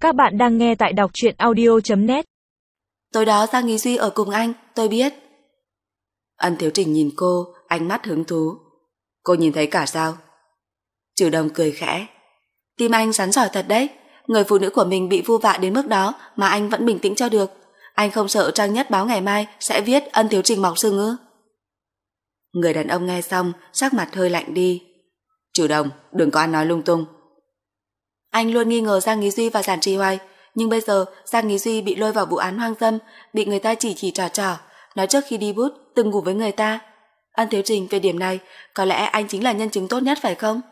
Các bạn đang nghe tại đọc truyện audio.net. Tối đó Giang Ý Duy ở cùng anh, tôi biết. Ân Thiếu Trình nhìn cô, ánh mắt hứng thú. Cô nhìn thấy cả sao? Trừ Đồng cười khẽ. Tim anh rắn giỏi thật đấy. Người phụ nữ của mình bị vu vạ đến mức đó mà anh vẫn bình tĩnh cho được. Anh không sợ trang nhất báo ngày mai sẽ viết Ân Thiếu Trình mọc sừng ư? Người đàn ông nghe xong, sắc mặt hơi lạnh đi. Trừ Đồng, đừng có ăn nói lung tung. Anh luôn nghi ngờ Giang Ý Duy và Giản Trì Hoài, nhưng bây giờ Giang Ý Duy bị lôi vào vụ án hoang dâm, bị người ta chỉ trò, nói trước khi đi bút từng ngủ với người ta. Ân Thiếu Trình về điểm này, có lẽ anh chính là nhân chứng tốt nhất phải không?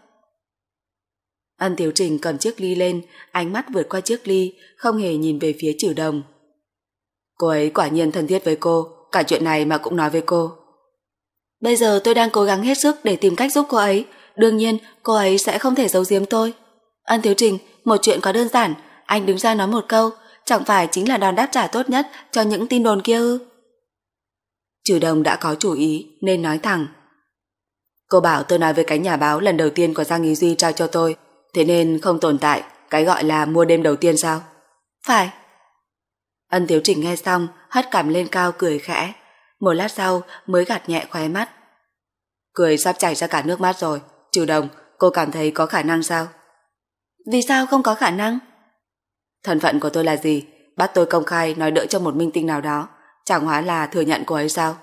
Ân Thiếu Trình cầm chiếc ly lên, ánh mắt vượt qua chiếc ly, không hề nhìn về phía Trừ Đồng. Cô ấy quả nhiên thân thiết với cô, cả chuyện này mà cũng nói với cô. Bây giờ tôi đang cố gắng hết sức để tìm cách giúp cô ấy, đương nhiên cô ấy sẽ không thể giấu giếm tôi. Ân Thiếu Trình, một chuyện quá đơn giản, anh đứng ra nói một câu, chẳng phải chính là đòn đáp trả tốt nhất cho những tin đồn kia ư? Trừ Đồng đã có chủ ý nên nói thẳng. Cô bảo tôi nói với cánh nhà báo lần đầu tiên của Giang Ý Duy trao cho tôi, thế nên không tồn tại cái gọi là mua đêm đầu tiên sao? Phải. Ân Thiếu Trình nghe xong, hất cằm lên cao cười khẽ, một lát sau mới gạt nhẹ khóe mắt. Cười sắp chảy ra cả nước mắt rồi. Trừ Đồng, cô cảm thấy có khả năng sao? Vì sao không có khả năng? Thân phận của tôi là gì? Bắt tôi công khai nói đỡ cho một minh tinh nào đó, chẳng hóa là thừa nhận cô ấy sao?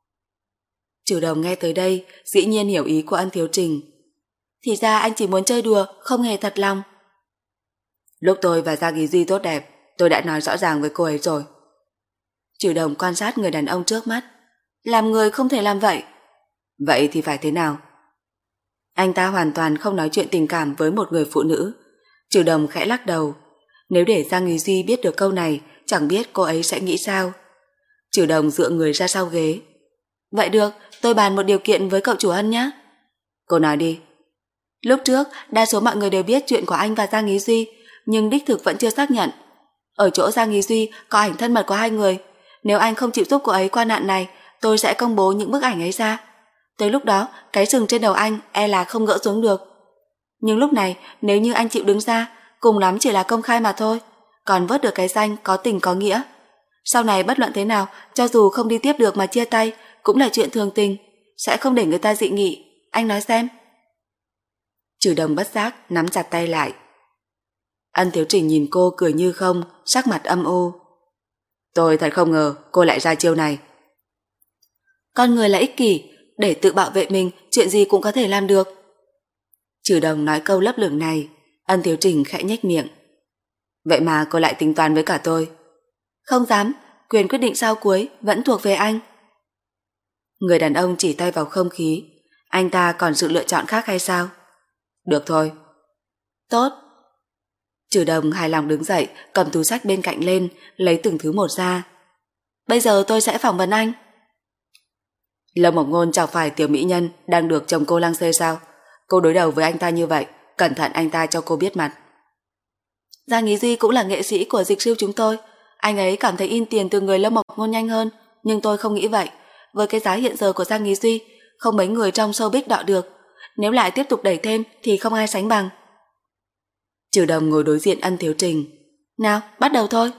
Trừ Đồng nghe tới đây, dĩ nhiên hiểu ý của Ân Thiếu Trình. Thì ra anh chỉ muốn chơi đùa, không hề thật lòng. Lúc tôi và Giang Ý Duy tốt đẹp, tôi đã nói rõ ràng với cô ấy rồi. Trừ Đồng quan sát người đàn ông trước mắt. Làm người không thể làm vậy. Vậy thì phải thế nào? Anh ta hoàn toàn không nói chuyện tình cảm với một người phụ nữ. Trừ Đồng khẽ lắc đầu. Nếu để Giang Ý Duy biết được câu này, chẳng biết cô ấy sẽ nghĩ sao. Trừ Đồng dựa người ra sau ghế. Vậy được, tôi bàn một điều kiện với cậu chủ Ân nhé. Cô nói đi. Lúc trước, đa số mọi người đều biết chuyện của anh và Giang Ý Duy, nhưng đích thực vẫn chưa xác nhận. Ở chỗ Giang Ý Duy có ảnh thân mật của hai người. Nếu anh không chịu giúp cô ấy qua nạn này, tôi sẽ công bố những bức ảnh ấy ra. Tới lúc đó, cái sừng trên đầu anh e là không gỡ xuống được. Nhưng lúc này, nếu như anh chịu đứng ra, cùng lắm chỉ là công khai mà thôi, còn vớt được cái danh có tình có nghĩa. Sau này bất luận thế nào, cho dù không đi tiếp được mà chia tay, cũng là chuyện thường tình, sẽ không để người ta dị nghị. Anh nói xem. Trừ Đồng bất giác nắm chặt tay lại. Ân Thiếu Trình nhìn cô cười như không, sắc mặt âm u. Tôi thật không ngờ cô lại ra chiêu này. Con người là ích kỷ, để tự bảo vệ mình, chuyện gì cũng có thể làm được. Trừ Đồng nói câu lấp lửng này, Ân Thiếu Trình khẽ nhếch miệng. Vậy mà cô lại tính toán với cả tôi. Không dám, quyền quyết định sau cuối vẫn thuộc về anh. Người đàn ông chỉ tay vào không khí. Anh ta còn sự lựa chọn khác hay sao? Được thôi. Tốt. Trừ Đồng hài lòng đứng dậy, cầm túi xách bên cạnh lên, lấy từng thứ một ra. Bây giờ tôi sẽ phỏng vấn anh. Lâm Mộc Ngôn chẳng phải tiểu mỹ nhân đang được chồng cô lăng xê sao? Cô đối đầu với anh ta như vậy, cẩn thận anh ta cho cô biết mặt. Giang Ý Duy cũng là nghệ sĩ của Dịch Siêu chúng tôi. Anh ấy cảm thấy in tiền từ người Lâm Mộc Ngôn nhanh hơn, nhưng tôi không nghĩ vậy. Với cái giá hiện giờ của Giang Ý Duy, không mấy người trong showbiz đọ được. Nếu lại tiếp tục đẩy thêm thì không ai sánh bằng. Trừ Đồng ngồi đối diện Ân Thiếu Trình. Nào, bắt đầu thôi.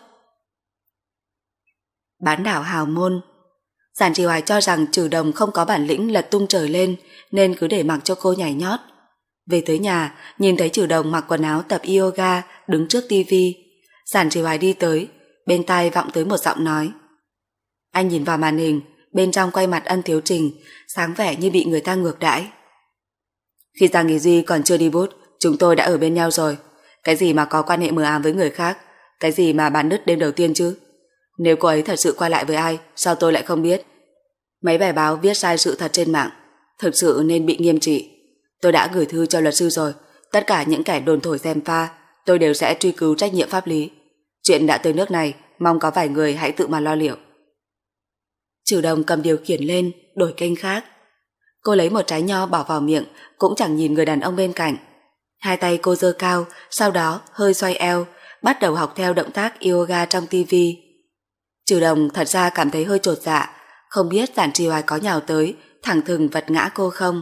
Bán đảo hào môn. Giản Trì Hoài cho rằng Trừ Đồng không có bản lĩnh lật tung trời lên, nên cứ để mặc cho cô nhảy nhót. Về tới nhà, nhìn thấy Trừ Đồng mặc quần áo tập yoga đứng trước tivi. Giản Trì Hoài đi tới, bên tai vọng tới một giọng nói. Anh nhìn vào màn hình, bên trong quay mặt Ân Thiếu Trình, sáng vẻ như bị người ta ngược đãi. Khi Giang Ý Duy còn chưa đi bút, chúng tôi đã ở bên nhau rồi. Cái gì mà có quan hệ mờ ám với người khác, cái gì mà bán nứt đêm đầu tiên chứ? Nếu cô ấy thật sự quay lại với ai, sao tôi lại không biết? Mấy bài báo viết sai sự thật trên mạng, thực sự nên bị nghiêm trị. Tôi đã gửi thư cho luật sư rồi, tất cả những kẻ đồn thổi gièm pha, tôi đều sẽ truy cứu trách nhiệm pháp lý. Chuyện đã tới nước này, mong có vài người hãy tự mà lo liệu. Trừ Đồng cầm điều khiển lên, đổi kênh khác. Cô lấy một trái nho bỏ vào miệng, cũng chẳng nhìn người đàn ông bên cạnh. Hai tay cô giơ cao, sau đó hơi xoay eo, bắt đầu học theo động tác yoga trong tivi. Trừ Đồng thật ra cảm thấy hơi chột dạ, không biết Giản Trì Hoài có nhào tới, thẳng thừng vật ngã cô không.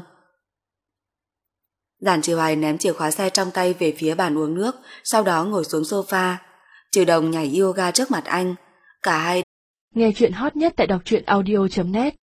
Giản Trì Hoài ném chìa khóa xe trong tay về phía bàn uống nước, sau đó ngồi xuống sofa. Trừ Đồng nhảy yoga trước mặt anh. Cả hai Nghe chuyện hot nhất tại đọc truyện audio.net